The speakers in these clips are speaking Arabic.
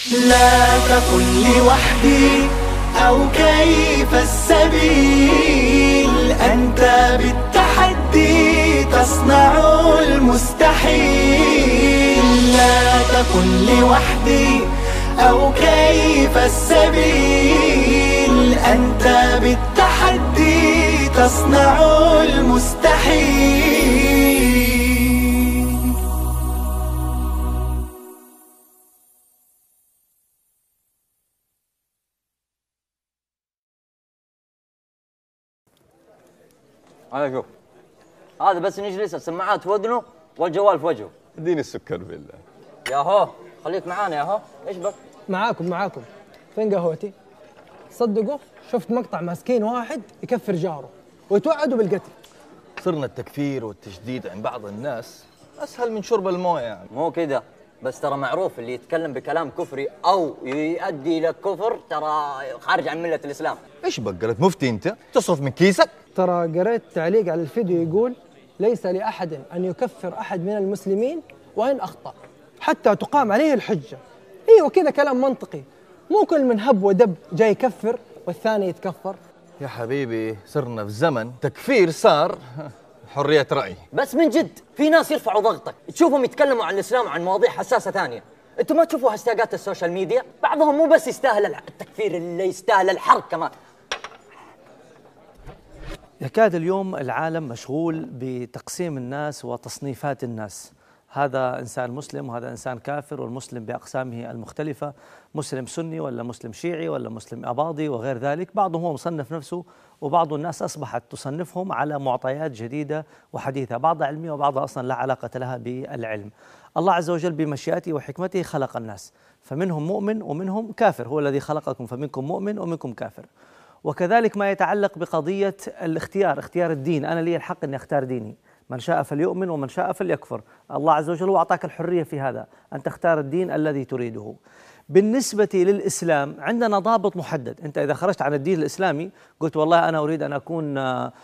لا تقل لوحدي أو كيف السبيل، أنت بالتحدي تصنع المستحيل. لا تقل لوحدي أو كيف السبيل، أنت بالتحدي تصنع المستحيل. هذا شوف، هذا بس نجلس السماعات في ودنه والجوال في وجهه. اديني السكر بالله. ياهو خليك معانا ياهو. ايش بك؟ معاكم. فين قهوتي؟ صدقوا شفت مقطع ماسكين واحد يكفر جاره ويتوعدوا بالقتل. صرنا التكفير والتشديد عند بعض الناس اسهل من شرب المويه يعني. مو كذا بس، ترى معروف اللي يتكلم بكلام كفري او يؤدي الى كفر ترى خارج عن مله الاسلام. ايش بك قلت مفتي انت؟ تصرف من كيسك؟ ترى قريت تعليق على الفيديو يقول ليس لأحد أن يكفر أحد من المسلمين وإن أخطأ حتى تقام عليه الحجة. ايوه كذا كلام منطقي، مو كل من هب ودب جاي يكفر والثاني يتكفر. يا حبيبي صرنا في زمن تكفير صار حرية رأي. بس من جد في ناس يرفعوا ضغطك، تشوفهم يتكلموا عن الإسلام وعن مواضيع حساسة ثانية. انتم ما تشوفوا هاشتاجات السوشيال ميديا؟ بعضهم مو بس يستاهل التكفير، اللي يستاهل الحرق كمان. يكاد اليوم العالم مشغول بتقسيم الناس وتصنيفات الناس، هذا إنسان مسلم وهذا إنسان كافر، والمسلم بأقسامه المختلفة، مسلم سني ولا مسلم شيعي ولا مسلم أباضي وغير ذلك. بعضهم هو مصنف نفسه وبعض الناس أصبحت تصنفهم على معطيات جديدة وحديثة، بعضها علمية وبعضها أصلا لا علاقة لها بالعلم. الله عز وجل بمشيئته وحكمته خلق الناس، فمنهم مؤمن ومنهم كافر، هو الذي خلقكم فمنكم مؤمن ومنكم كافر. وكذلك ما يتعلق بقضية الاختيار، اختيار الدين، أنا لي الحق أن أختار ديني، من شاء فليؤمن ومن شاء فليكفر. الله عز وجل هو أعطاك الحرية في هذا، أن تختار الدين الذي تريده. بالنسبة للإسلام عندنا ضابط محدد، أنت إذا خرجت عن الدين الإسلامي قلت والله أنا أريد أن أكون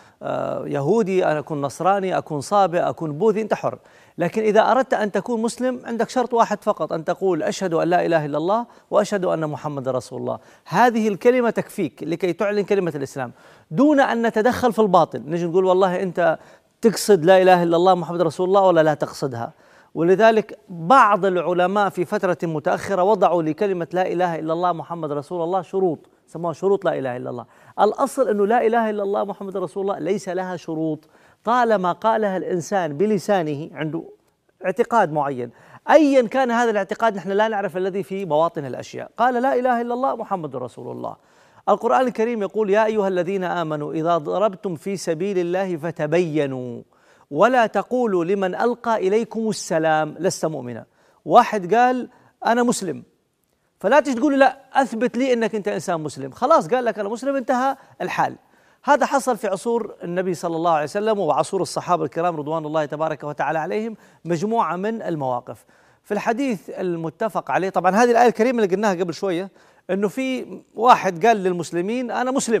يهودي، أنا أكون نصراني، أكون صابئ، أكون بوذي، أنت حر. لكن إذا أردت أن تكون مسلم عندك شرط واحد فقط، أن تقول أشهد أن لا إله إلا الله وأشهد أن محمد رسول الله. هذه الكلمة تكفيك لكي تعلن كلمة الإسلام، دون أن نتدخل في الباطل، نجي نقول والله أنت تقصد لا إله إلا الله محمد رسول الله ولا لا تقصدها. ولذلك بعض العلماء في فترة متأخرة وضعوا لكلمة لا إله إلا الله محمد رسول الله شروط، سموها شروط لا إله إلا الله. الأصل أنه لا إله إلا الله محمد رسول الله ليس لها شروط، طالما قالها الإنسان بلسانه عنده اعتقاد معين، أيا كان هذا الاعتقاد، نحن لا نعرف الذي في بواطن الأشياء. قال لا إله إلا الله محمد رسول الله. القرآن الكريم يقول يا أيها الذين آمنوا إذا ضربتم في سبيل الله فتبينوا ولا تقولوا لمن ألقى إليكم السلام لست مؤمنا. واحد قال أنا مسلم، فلا تجي تقول لا أثبت لي أنك أنت إنسان مسلم، خلاص قال لك أنا مسلم انتهى الحال. هذا حصل في عصور النبي صلى الله عليه وسلم وعصور الصحابة الكرام رضوان الله تبارك وتعالى عليهم، مجموعة من المواقف. في الحديث المتفق عليه، طبعا هذه الآية الكريمة اللي قلناها قبل شوية، أنه في واحد قال للمسلمين أنا مسلم،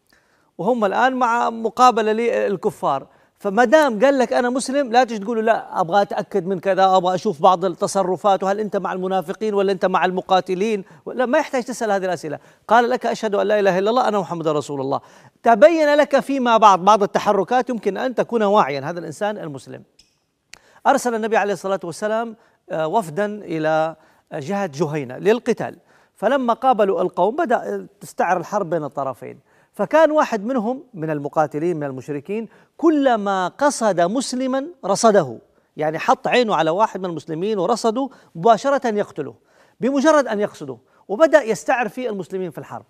وهم الآن مع مقابلة للكفار، فما دام قال لك أنا مسلم لا تجي تقول لا أبغى أتأكد من كذا، أبغى أشوف بعض التصرفات، وهل أنت مع المنافقين ولا أنت مع المقاتلين، لا ما يحتاج تسأل هذه الأسئلة. قال لك أشهد أن لا إله إلا الله أنا محمد رسول الله، تبين لك فيما بعض التحركات يمكن أن تكون واعيا هذا الإنسان المسلم. أرسل النبي عليه الصلاة والسلام وفدا إلى جهة جهينة للقتال، فلما قابلوا القوم بدأ تستعر الحرب بين الطرفين، فكان واحد منهم من المقاتلين من المشركين كلما قصد مسلما رصده، يعني حط عينه على واحد من المسلمين ورصده مباشرة يقتله بمجرد أن يقصده، وبدأ يستعر في المسلمين في الحرب.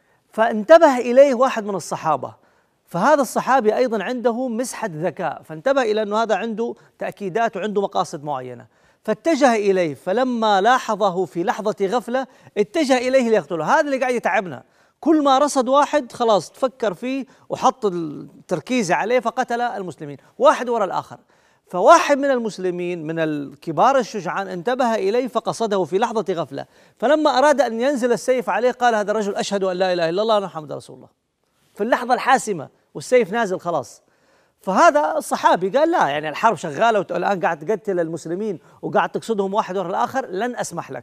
فانتبه إليه واحد من الصحابة، فهذا الصحابي أيضا عنده مسحة ذكاء، فانتبه إلى أنه هذا عنده تأكيدات وعنده مقاصد معينة، فاتجه إليه، فلما لاحظه في لحظة غفلة اتجه إليه ليقتله. هذا اللي قاعد يتعبنا، كل ما رصد واحد خلاص تفكر فيه وحط التركيز عليه فقتل المسلمين واحد وراء الآخر. فواحد من المسلمين من الكبار الشجعان انتبه إليه فقصده في لحظة غفلة، فلما أراد أن ينزل السيف عليه قال هذا الرجل أشهد أن لا إله إلا الله محمد رسول الله، في اللحظة الحاسمة والسيف نازل خلاص. فهذا الصحابي قال لا، يعني الحرب شغالة والآن قاعد تقتل المسلمين وقاعد تقصدهم واحد وراء الآخر، لن أسمح لك.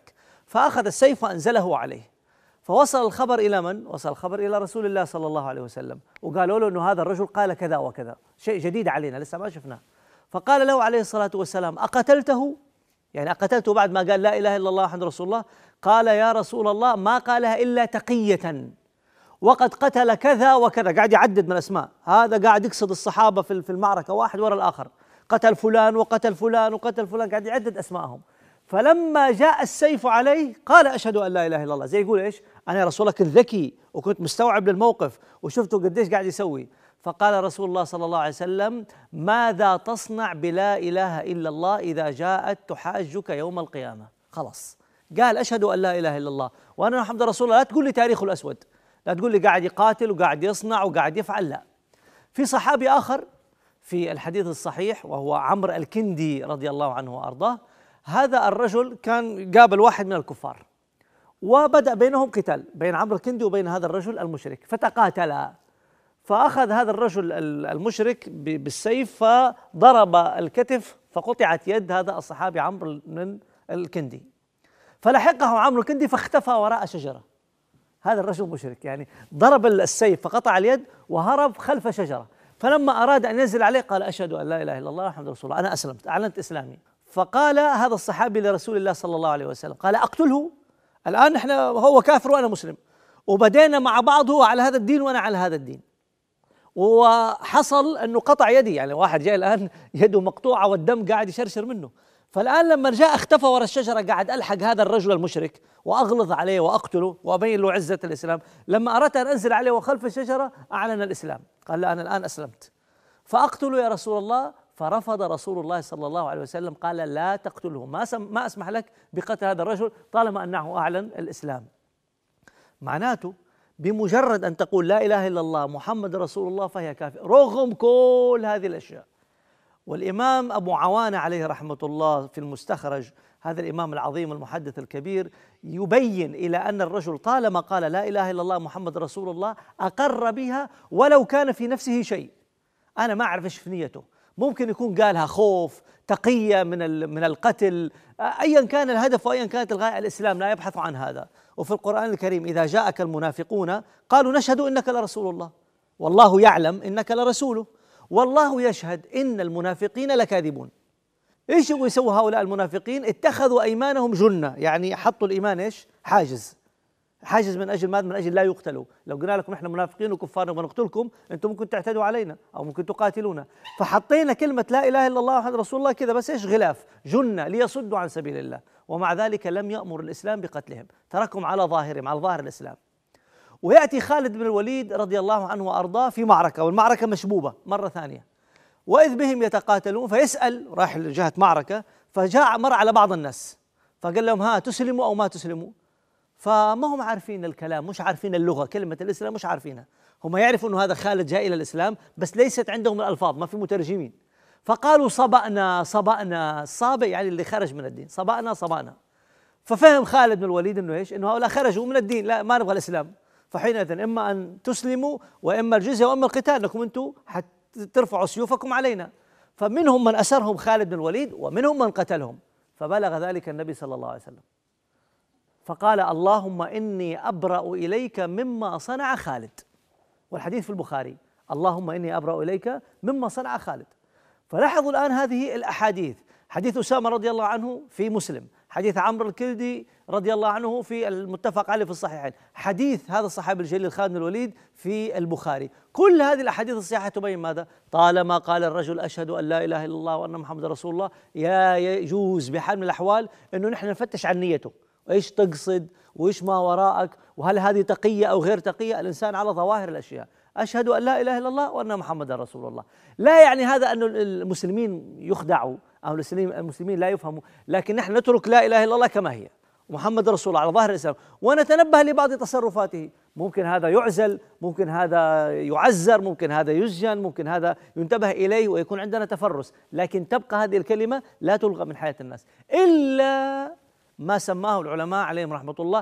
فأخذ السيف وأنزله عليه. فوصل الخبر إلى من؟ وصل الخبر إلى رسول الله صلى الله عليه وسلم، وقالوا له أنه هذا الرجل قال كذا وكذا، شيء جديد علينا لسه ما شفناه. فقال له عليه الصلاة والسلام: أقتلته؟ يعني أقتلته بعد ما قال لا إله إلا الله محمد رسول الله؟ قال: يا رسول الله ما قالها إلا تقية، وقد قتل كذا وكذا. قاعد يعدد من الأسماء، هذا قاعد يقصد الصحابة في المعركة واحد وراء الآخر، قتل فلان وقتل فلان وقتل فلان، قاعد يعدد أسمائهم. فلما جاء السيف عليه قال: أشهد أن لا إله إلا الله. زي يقول إيش؟ أنا يا رسول الله كنت ذكي وكنت مستوعب للموقف وشفته قديش قاعد يسوي. فقال رسول الله صلى الله عليه وسلم: ماذا تصنع بلا إله إلا الله إذا جاءت تحاجك يوم القيامة؟ خلاص قال: أشهد أن لا إله إلا الله وأنا محمد رسول الله. لا تقول لي تاريخه الأسود، لا تقول لي قاعد يقاتل وقاعد يصنع وقاعد يفعل، لا. في صحابي آخر في الحديث الصحيح وهو عمرو الكندي رضي الله عنه وأرضاه. هذا الرجل كان قابل واحد من الكفار، وبدأ بينهم قتال بين عمرو الكندي وبين هذا الرجل المشرك، فتقاتلا. فأخذ هذا الرجل المشرك بالسيف فضرب الكتف فقطعت يد هذا الصحابي عمرو من الكندي، فلحقه عمرو الكندي فاختفى وراء شجرة. هذا الرجل مشرك يعني ضرب السيف فقطع اليد وهرب خلف شجرة. فلما أراد أن ينزل عليه قال: أشهد أن لا إله إلا الله محمد رسول الله، أنا أسلمت، أعلنت إسلامي. فقال هذا الصحابي لرسول الله صلى الله عليه وسلم، قال: أقتله؟ الآن نحن هو كافر وأنا مسلم، وبدينا مع بعض، هو على هذا الدين وأنا على هذا الدين، وحصل أنه قطع يدي، يعني واحد جاي الآن يده مقطوعة والدم قاعد يشرشر منه. فالآن لما جاء اختفى وراء الشجرة، قاعد ألحق هذا الرجل المشرك وأغلظ عليه وأقتله وأبين له عزة الإسلام. لما أردت أن أنزل عليه وخلف الشجرة أعلن الإسلام، قال: لا أنا الآن أسلمت، فأقتله يا رسول الله. فرفض رسول الله صلى الله عليه وسلم، قال: لا تقتله، ما أسمح لك بقتل هذا الرجل طالما أنه أعلن الإسلام. معناته بمجرد أن تقول لا إله إلا الله محمد رسول الله فهي كافر رغم كل هذه الأشياء. والإمام أبو عوانة عليه رحمة الله في المستخرج، هذا الإمام العظيم المحدث الكبير، يبين إلى أن الرجل طالما قال لا إله إلا الله محمد رسول الله أقر بها ولو كان في نفسه شيء. أنا ما أعرف إيش في نيته، ممكن يكون قالها خوف، تقية من القتل، أيا كان الهدف وأيا كانت الغاية. الإسلام لا يبحث عن هذا. وفي القرآن الكريم: إذا جاءك المنافقون قالوا نشهد إنك لرسول الله والله يعلم إنك لرسوله والله يشهد إن المنافقين لكاذبون. إيش يسووا هؤلاء المنافقين؟ اتخذوا أيمانهم جنة، يعني حطوا الإيمان إيش؟ حاجز من أجل ماذا؟ من أجل لا يقتلوا. لو قلنا لكم إحنا منافقين وكفار نبغى نقتلكم، أنتم ممكن تعتدوا علينا أو ممكن تقاتلونا، فحطينا كلمة لا إله إلا الله محمد رسول الله كذا بس إيش؟ غلاف، جنة ليصدوا عن سبيل الله. ومع ذلك لم يأمر الإسلام بقتلهم، تركهم على ظاهرهم، على ظاهر الإسلام. ويأتي خالد بن الوليد رضي الله عنه وأرضاه في معركة، والمعركة مشبوبة مرة ثانية، وإذ بهم يتقاتلون، فيسأل، راح لجهة معركة، فجاء مر على بعض الناس فقال لهم: ها تسلموا أو ما تسلموا؟ فما هم عارفين الكلام، مش عارفين اللغة، كلمة الإسلام مش عارفينها. هم يعرفوا أنه هذا خالد جاء إلى الإسلام بس ليست عندهم الألفاظ، ما في مترجمين. فقالوا: صبأنا صبأنا، الصابئ يعني اللي خرج من الدين، صبأنا صبأنا. ففهم خالد بن الوليد أنه إيش؟ أنه هؤلاء خرجوا من الدين، لا ما نبغى الإسلام. فحينئذ إما أن تسلموا وإما الجزية وإما القتال، أنكم أنتم ترفعوا سيوفكم علينا. فمنهم من أسرهم خالد بن الوليد ومنهم من قتلهم. فبلغ ذلك النبي صلى الله عليه وسلم فقال: اللهم إني أبرأ إليك مما صنع خالد. والحديث في البخاري: اللهم إني أبرأ إليك مما صنع خالد. فلاحظوا الآن هذه الأحاديث، حديث أسامة رضي الله عنه في مسلم، حديث عمرو الكندي رضي الله عنه في المتفق عليه في الصحيحين، حديث هذا الصحابي الجليل خالد بن الوليد في البخاري. كل هذه الأحاديث الصحيحة تبين ماذا؟ طالما قال الرجل أشهد أن لا إله إلا الله وأن محمد رسول الله، يجوز بحال من الأحوال أنه نحن نفتش عن نيته، وإيش تقصد وإيش ما وراءك، وهل هذه تقية أو غير تقية. الإنسان على ظواهر الأشياء، أشهد أن لا إله إلا الله وأن محمد رسول الله. لا يعني هذا أن المسلمين يخدعوا أو المسلمين لا يفهموا، لكن نحن نترك لا إله إلا الله كما هي محمد رسول الله على ظاهر الإسلام، ونتنبه لبعض تصرفاته. ممكن هذا يعزل، ممكن هذا يعزر، ممكن هذا يسجن، ممكن هذا ينتبه إليه ويكون عندنا تفرس، لكن تبقى هذه الكلمة لا تلغى من حياة الناس إلا ما سماه العلماء عليهم رحمة الله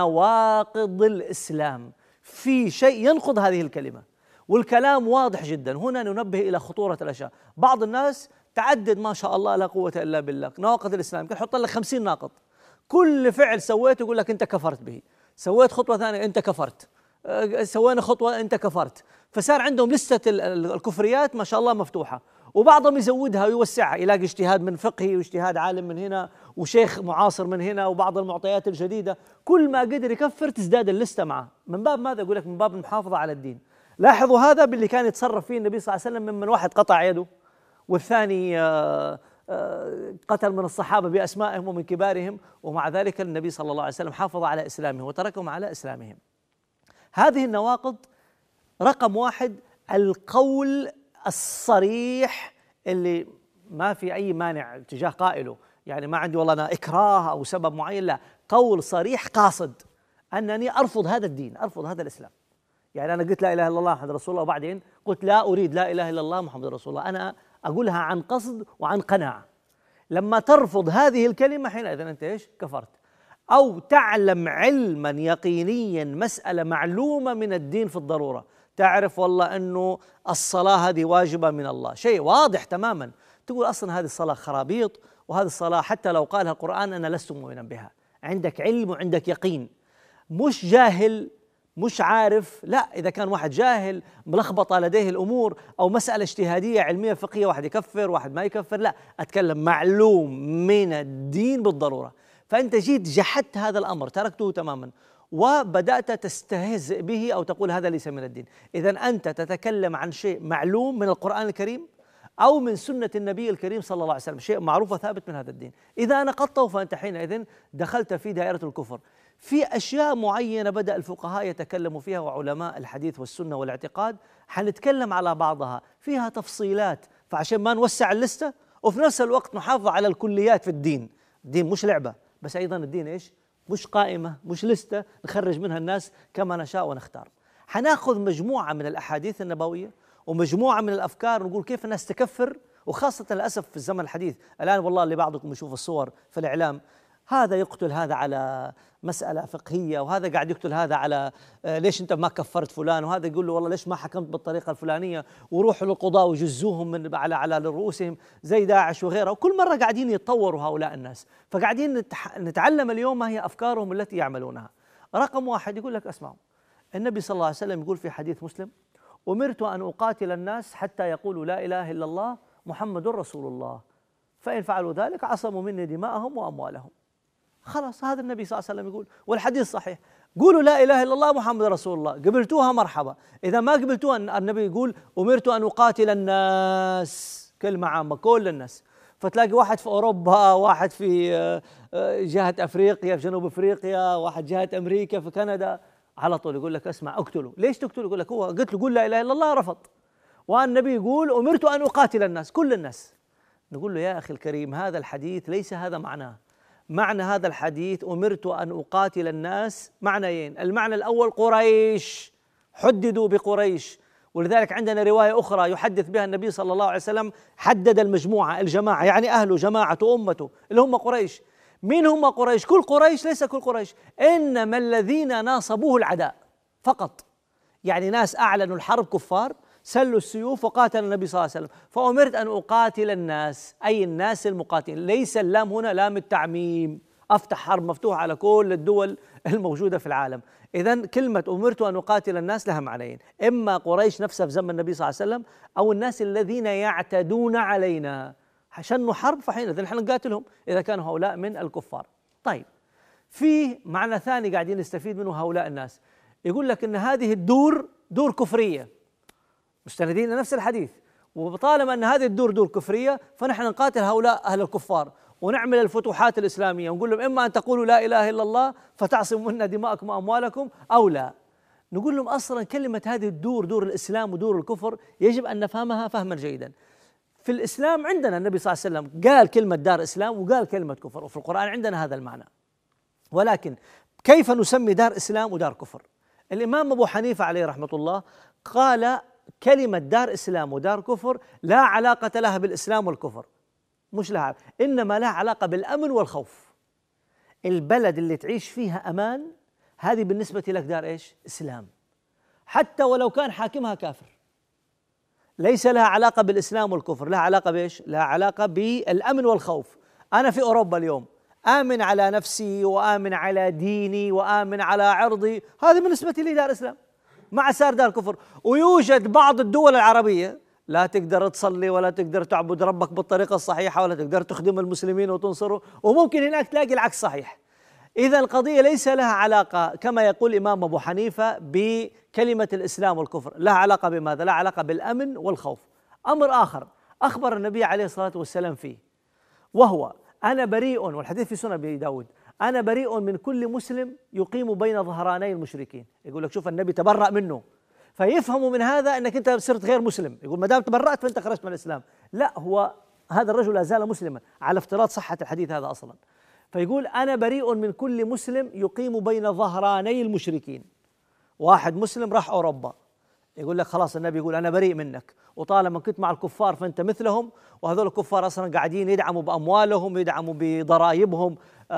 نواقض الإسلام. في شيء ينقض هذه الكلمة، والكلام واضح جدا. هنا ننبه إلى خطورة الأشياء. بعض الناس تعدد ما شاء الله لا قوة إلا بالله نواقض الإسلام، يمكن يحط لك 50 ناقض، كل فعل سويته يقول لك أنت كفرت به، سويت خطوة ثانية أنت كفرت، سوينا خطوة أنت كفرت. فصار عندهم لستة الكفريات ما شاء الله مفتوحة، وبعضهم يزودها ويوسعها، يلاقي اجتهاد من فقهي واجتهاد عالم من هنا وشيخ معاصر من هنا وبعض المعطيات الجديدة، كل ما قدر يكفر تزداد اللستة معه. من باب ماذا؟ يقول لك من باب المحافظة على الدين. لاحظوا هذا باللي كان يتصرف فيه النبي صلى الله عليه وسلم، ممن واحد قطع يده، والثاني قتل من الصحابة بأسمائهم ومن كبارهم، ومع ذلك النبي صلى الله عليه وسلم حافظ على إسلامهم وتركهم على إسلامهم. هذه النواقض. رقم واحد القول الصريح اللي ما في أي مانع تجاه قائله، يعني ما عندي والله أنا إكراه أو سبب معين، لا، قول صريح قاصد أنني أرفض هذا الدين، أرفض هذا الإسلام. يعني أنا قلت لا إله إلا الله محمد رسول الله، وبعدين قلت لا أريد لا إله إلا الله محمد رسول الله، أنا أقولها عن قصد وعن قناعة. لما ترفض هذه الكلمة حينئذ أنت إيش؟ كفرت. أو تعلم علما يقينيا مسألة معلومة من الدين في الضرورة، تعرف والله أنه الصلاة هذه واجبة من الله، شيء واضح تماما، تقول أصلا هذه الصلاة خرابيط، وهذه الصلاة حتى لو قالها القرآن أنا لست مؤمنا بها. عندك علم وعندك يقين، مش جاهل مش عارف. لا، إذا كان واحد جاهل ملخبطة لديه الأمور أو مسألة اجتهادية علمية فقهية، واحد يكفر واحد ما يكفر، لا، أتكلم معلوم من الدين بالضرورة. فأنت جيت جحدت هذا الأمر، تركته تماما وبدأت تستهزئ به أو تقول هذا ليس من الدين. إذن أنت تتكلم عن شيء معلوم من القرآن الكريم أو من سنة النبي الكريم صلى الله عليه وسلم، شيء معروف وثابت من هذا الدين. إذا نقضته فأنت حينئذ دخلت في دائرة الكفر. في أشياء معينة بدأ الفقهاء يتكلموا فيها وعلماء الحديث والسنة والاعتقاد، حنتكلم على بعضها فيها تفصيلات، فعشان ما نوسع اللستة وفي نفس الوقت نحافظ على الكليات في الدين. الدين مش لعبة، بس أيضا الدين إيش؟ مش قائمة، مش لستة نخرج منها الناس كما نشاء ونختار. حناخذ مجموعة من الأحاديث النبوية ومجموعة من الأفكار ونقول كيف الناس تكفر، وخاصة للأسف في الزمن الحديث الآن، والله اللي بعضكم يشوف الصور في الإعلام، هذا يقتل هذا على مسألة فقهية، وهذا قاعد يقتل هذا على ليش أنت ما كفرت فلان، وهذا يقول له والله ليش ما حكمت بالطريقة الفلانية، وروحوا للقضاء وجزوهم من على رؤوسهم زي داعش وغيره. وكل مرة قاعدين يتطوروا هؤلاء الناس، فقاعدين نتعلم اليوم ما هي أفكارهم التي يعملونها. رقم واحد يقول لك اسمعوا، النبي صلى الله عليه وسلم يقول في حديث مسلم: أمرت أن أقاتل الناس حتى يقولوا لا إله إلا الله محمد رسول الله، فإن فعلوا ذلك عصموا مني دماءهم وأموالهم. خلاص، هذا النبي صلى الله عليه وسلم يقول، والحديث صحيح، قولوا لا إله إلا الله محمد رسول الله، قبلتوها مرحبا، إذا ما قبلتوها النبي يقول أمرت أن أقاتل الناس، كلمة عامة كل الناس. فتلاقي واحد في أوروبا، واحد في جهة أفريقيا في جنوب أفريقيا، واحد جهة أمريكا في كندا، على طول يقول لك اسمع اقتله. ليش تقتله؟ يقول لك هو قلت له قول لا إله إلا الله رفض، والنبي يقول أمرت أن أقاتل الناس، كل الناس. نقول له يا أخي الكريم هذا الحديث ليس هذا معناه. معنى هذا الحديث أمرت أن أقاتل الناس معنيين، المعنى الأول قريش، حددوا بقريش، ولذلك عندنا رواية أخرى يحدث بها النبي صلى الله عليه وسلم، حدد المجموعة، الجماعة يعني أهله جماعته أمته اللي هم قريش. مين هم قريش؟ كل قريش؟ ليس كل قريش، إنما الذين ناصبوه العداء فقط، يعني ناس أعلنوا الحرب، كفار سلوا السيوف وقاتل النبي صلى الله عليه وسلم. فأمرت أن أقاتل الناس، أي الناس المقاتلين، ليس اللام هنا لام التعميم، أفتح حرب مفتوحة على كل الدول الموجودة في العالم. إذن كلمة أمرت أن أقاتل الناس لها معنيين، إما قريش نفسها في زمن النبي صلى الله عليه وسلم، أو الناس الذين يعتدون علينا، شنوا حرب فحينئذ نحن نقاتلهم إذا كانوا هؤلاء من الكفار. طيب، في معنى ثاني قاعدين نستفيد منه هؤلاء الناس، يقول لك إن هذه الدور دور كفرية، مستندين لنفس الحديث، وطالما أن هذه الدور دور كفرية فنحن نقاتل هؤلاء أهل الكفار ونعمل الفتوحات الإسلامية ونقول لهم إما أن تقولوا لا إله إلا الله فتعصموا منا دماءكم وأموالكم أو لا. نقول لهم أصلا كلمة هذه الدور، دور الإسلام ودور الكفر، يجب أن نفهمها فهما جيدا. في الإسلام عندنا النبي صلى الله عليه وسلم قال كلمة دار إسلام وقال كلمة كفر، وفي القرآن عندنا هذا المعنى، ولكن كيف نسمي دار إسلام ودار كفر؟ الإمام أبو حنيفة عليه رحمة الله قال كلمة دار إسلام ودار كفر لا علاقة لها بالإسلام والكفر، مش لها، إنما لها علاقة بالأمن والخوف. البلد اللي تعيش فيها أمان هذه بالنسبة لك دار إيش؟ إسلام، حتى ولو كان حاكمها كافر، ليس لها علاقة بالإسلام والكفر، لها علاقة بإيش؟ لها علاقة بالأمن والخوف. أنا في أوروبا اليوم، آمن على نفسي وآمن على ديني وآمن على عرضي، هذا بالنسبة لي دار إسلام، مع سار دار كفر. ويوجد بعض الدول العربية لا تقدر تصلي ولا تقدر تعبد ربك بالطريقة الصحيحة ولا تقدر تخدم المسلمين وتنصره، وممكن هناك تلاقي العكس صحيح. إذا القضية ليس لها علاقة كما يقول الإمام أبو حنيفة بكلمة الإسلام والكفر، لها علاقة بماذا؟ لها علاقة بالأمن والخوف. أمر آخر أخبر النبي عليه الصلاة والسلام فيه، وهو أنا بريء، والحديث في سنن أبي داود، أنا بريء من كل مسلم يقيم بين ظهراني المشركين. يقول لك شوف النبي تبرأ منه، فيفهموا من هذا أنك أنت صرت غير مسلم. يقول ما دام تبرأت فأنت خرجت من الإسلام. لا، هو هذا الرجل لا زال مسلما على افتراض صحة الحديث هذا أصلا. فيقول أنا بريء من كل مسلم يقيم بين ظهراني المشركين. واحد مسلم راح أوروبا، يقول لك خلاص النبي يقول أنا بريء منك، وطالما كنت مع الكفار فأنت مثلهم، وهذول الكفار أصلا قاعدين يدعموا بأموالهم ويدعموا بضرائبهم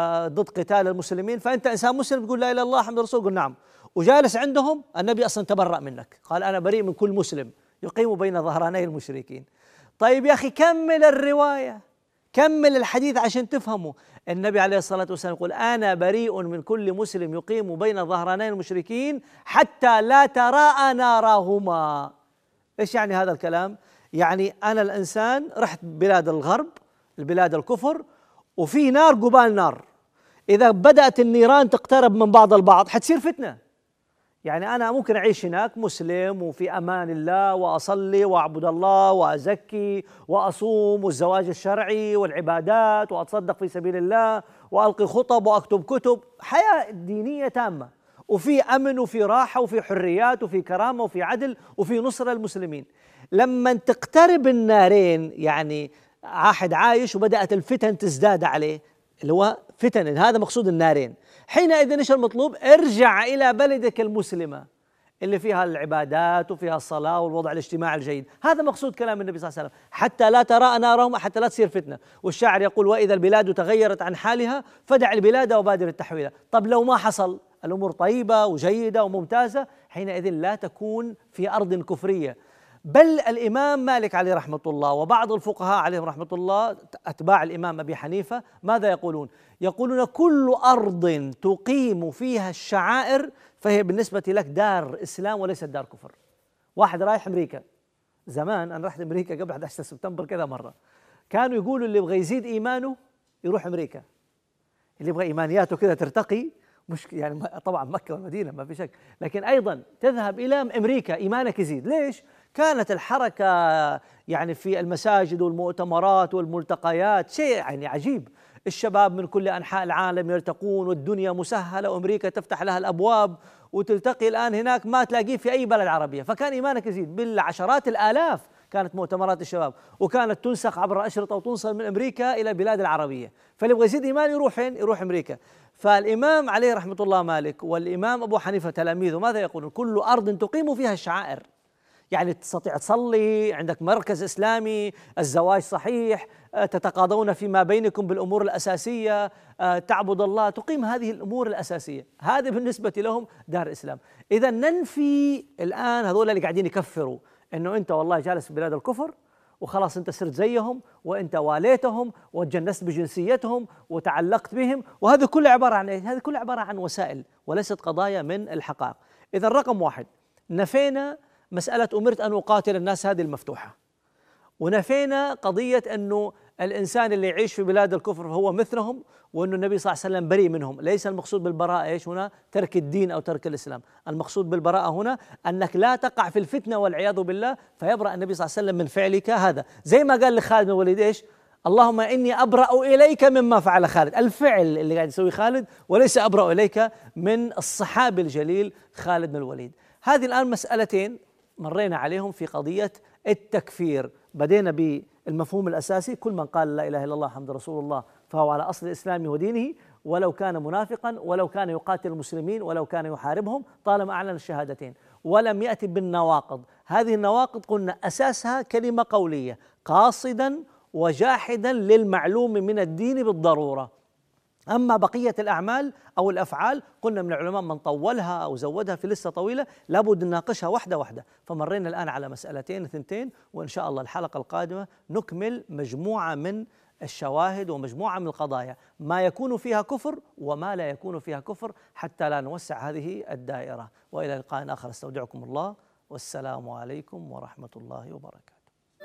ضد قتال المسلمين، فأنت إنسان مسلم تقول لا إله إلا الله محمد رسول الله، نعم، وجالس عندهم، النبي أصلا تبرأ منك، قال أنا بريء من كل مسلم يقيم بين ظهراني المشركين. طيب يا أخي كمل الرواية، كمل الحديث عشان تفهموا. النبي عليه الصلاة والسلام يقول أنا بريء من كل مسلم يقيم بين ظهراني المشركين حتى لا تراءى نارهما. إيش يعني هذا الكلام؟ يعني أنا الإنسان رحت بلاد الغرب، البلاد الكفر، وفي نار قبال نار، إذا بدأت النيران تقترب من بعض البعض حتصير فتنة. يعني أنا ممكن أعيش هناك مسلم وفي أمان الله وأصلي وأعبد الله وأزكي وأصوم والزواج الشرعي والعبادات وأتصدق في سبيل الله وألقي خطب وأكتب كتب، حياة دينية تامة، وفي أمن وفي راحة وفي حريات وفي كرامة وفي عدل وفي نصرة للمسلمين. لما تقترب النارين، يعني واحد عايش وبدأت الفتن تزداد عليه، اللي هو فتن، هذا مقصود النارين، حينئذ ايش المطلوب؟ ارجع إلى بلدك المسلمة اللي فيها العبادات وفيها الصلاة والوضع الاجتماعي الجيد. هذا مقصود كلام النبي صلى الله عليه وسلم، حتى لا تراءى نارهم، حتى لا تصير فتنة. والشاعر يقول وإذا البلاد تغيرت عن حالها فدع البلاد وبادر التحويل. طب لو ما حصل، الأمور طيبة وجيدة وممتازة، حينئذ لا تكون في أرض كفرية. بل الإمام مالك عليه رحمة الله وبعض الفقهاء عليهم رحمة الله أتباع الإمام أبي حنيفة ماذا يقولون؟ يقولون كل أرض تقيم فيها الشعائر فهي بالنسبة لك دار إسلام وليست دار كفر. واحد رايح أمريكا، زمان أنا رحت أمريكا قبل 11 سبتمبر كذا مرة، كانوا يقولوا اللي يبغى يزيد إيمانه يروح أمريكا، اللي يبغى إيمانياته كذا ترتقي، مش يعني طبعا مكة والمدينة ما في شك، لكن أيضا تذهب إلى أمريكا إيمانك يزيد. ليش؟ كانت الحركة يعني في المساجد والمؤتمرات والملتقيات شيء يعني عجيب، الشباب من كل أنحاء العالم يرتقون والدنيا مسهلة وأمريكا تفتح لها الأبواب وتلتقي الآن هناك ما تلاقيه في أي بلد عربية، فكان إيمانك يزيد بالعشرات الآلاف. كانت مؤتمرات الشباب وكانت تنسق عبر أشرطة وتوصل من أمريكا إلى البلاد العربية، فاللي يبغى يزيد إيمان يروح فين؟ يروح أمريكا. فالإمام عليه رحمة الله مالك والإمام أبو حنيفة تلاميذه ماذا يقولون؟ كل أرض تقيم فيها الشعائر، يعني تستطيع تصلي، عندك مركز إسلامي، الزواج صحيح، تتقاضون فيما بينكم بالأمور الأساسية، تعبد الله، تقيم هذه الأمور الأساسية، هذه بالنسبة لهم دار إسلام. إذا ننفي الآن هذول اللي قاعدين يكفروا إنه أنت والله جالس في بلاد الكفر وخلاص أنت صرت زيهم وأنت واليتهم وتجنست بجنسيتهم وتعلقت بهم، وهذا كله عبارة عن إيه؟ هذا كله عبارة عن وسائل وليست قضايا من الحقائق. إذا رقم واحد نفينا مسألة أمرت أن أقاتل الناس هذه المفتوحة، ونفينا قضية أنه الإنسان اللي يعيش في بلاد الكفر هو مثلهم، وأنه النبي صلى الله عليه وسلم بريء منهم. ليس المقصود بالبراءة إيش هنا؟ ترك الدين أو ترك الإسلام، المقصود بالبراءة هنا أنك لا تقع في الفتنة والعياذ بالله فيبرأ النبي صلى الله عليه وسلم من فعلك هذا. زي ما قال لخالد بن الوليد إيش؟ اللهم إني أبرأ إليك مما فعل خالد، الفعل اللي قاعد يسوي خالد، وليس أبرأ إليك من الصحابي الجليل خالد بن الوليد. هذه الآن مسألتين مرينا عليهم في قضية التكفير. بدينا بالمفهوم الأساسي، كل من قال لا إله إلا الله محمد رسول الله فهو على أصل الإسلام ودينه، ولو كان منافقا ولو كان يقاتل المسلمين ولو كان يحاربهم طالما أعلن الشهادتين ولم يأتي بالنواقض. هذه النواقض قلنا أساسها كلمة قولية، قاصدا وجاحدا للمعلوم من الدين بالضرورة. أما بقية الأعمال أو الأفعال قلنا من العلماء من طولها أو زودها في لسة طويلة لابد نناقشها واحدة واحدة. فمرينا الآن على مسألتين ثنتين، وإن شاء الله الحلقة القادمة نكمل مجموعة من الشواهد ومجموعة من القضايا ما يكون فيها كفر وما لا يكون فيها كفر حتى لا نوسع هذه الدائرة. وإلى لقاء آخر استودعكم الله والسلام عليكم ورحمة الله وبركاته.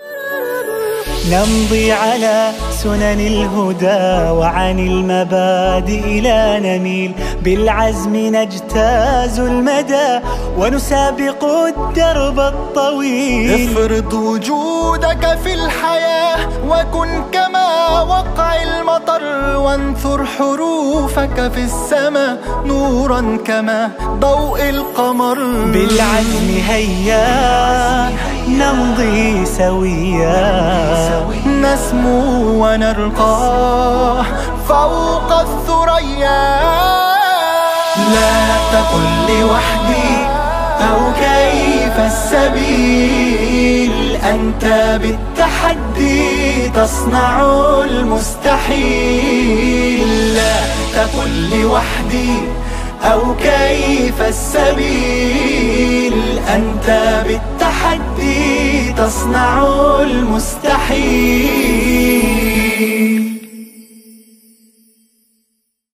نمضي على سنن الهدى وعن المبادئ لا نميل، بالعزم نجتاز المدى ونسابق الدرب الطويل. افرض وجودك في الحياة وكن كما وقع المطر، وانثر حروفك في السماء نورا كما ضوء القمر. بالعزم هيا نمضي سويا، نسمو ونرقى فوق الثريا. لا تقل لوحدي أو كيف السبيل، أنت بالتحدي تصنع المستحيل. لا تقل لوحدي أو كيف السبيل، أنت بالتحدي تصنع المستحيل.